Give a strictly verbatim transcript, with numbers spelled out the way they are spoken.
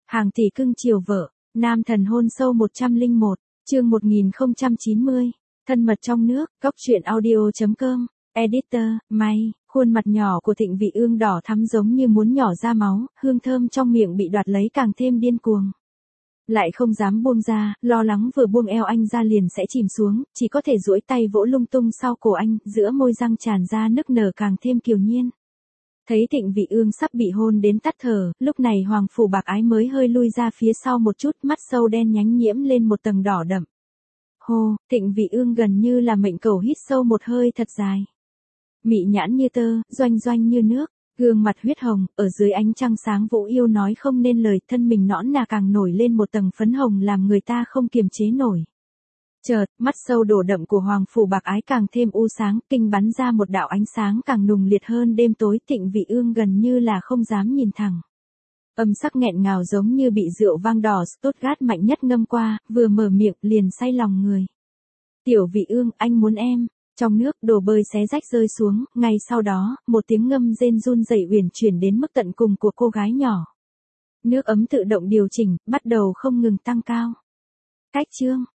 Hàng tỷ cưng chiều vợ, nam thần hôn sâu một trăm lẻ một, chương một nghìn không trăm chín mươi, thân mật trong nước, góc truyện audio.com, editor, May, khuôn mặt nhỏ của Thịnh Vị Ương đỏ thắm giống như muốn nhỏ ra máu, hương thơm trong miệng bị đoạt lấy càng thêm điên cuồng. Lại không dám buông ra, lo lắng vừa buông eo anh ra liền sẽ chìm xuống, chỉ có thể duỗi tay vỗ lung tung sau cổ anh, giữa môi răng tràn ra nức nở càng thêm kiều nhiên. Thấy Thịnh Vị Ương sắp bị hôn đến tắt thở, lúc này Hoàng Phủ Bạc Ái mới hơi lui ra phía sau một chút, mắt sâu đen nhánh nhiễm lên một tầng đỏ đậm. Hô, Thịnh Vị Ương gần như là mệnh cầu hít sâu một hơi thật dài. Mị nhãn như tơ, doanh doanh như nước, gương mặt huyết hồng, ở dưới ánh trăng sáng Vũ Yêu nói không nên lời, thân mình nõn nà càng nổi lên một tầng phấn hồng làm người ta không kiềm chế nổi. Chợt, mắt sâu đổ đậm của Hoàng Phủ Bạc Ái càng thêm u sáng, kinh bắn ra một đạo ánh sáng càng nùng liệt hơn đêm tối. Thịnh Vị Ương gần như là không dám nhìn thẳng. Âm sắc nghẹn ngào giống như bị rượu vang đỏ Stuttgart mạnh nhất ngâm qua, vừa mở miệng liền say lòng người. Tiểu Vị Ương, anh muốn em. Trong nước, đồ bơi xé rách rơi xuống, ngay sau đó, một tiếng ngâm rên run rẩy uyển chuyển đến mức tận cùng của cô gái nhỏ. Nước ấm tự động điều chỉnh, bắt đầu không ngừng tăng cao. Cách chương